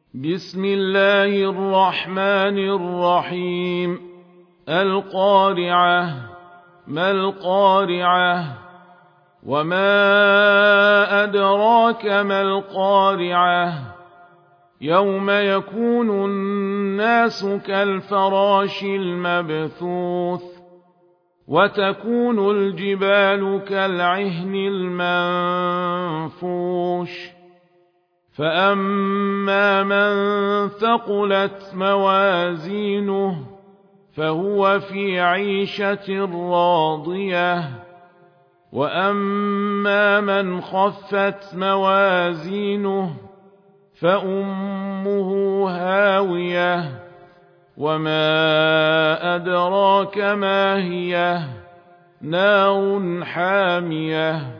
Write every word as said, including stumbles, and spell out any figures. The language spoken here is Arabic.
بسم الله الرحمن الرحيم القارعة ما القارعة وما أدراك ما القارعة يوم يكون الناس كالفراش المبثوث وتكون الجبال كالعهن المنفوش فأما من ثقلت موازينه فهو في عيشة راضية وأما من خفت موازينه فأمه هاوية وما أدراك ما هي نار حامية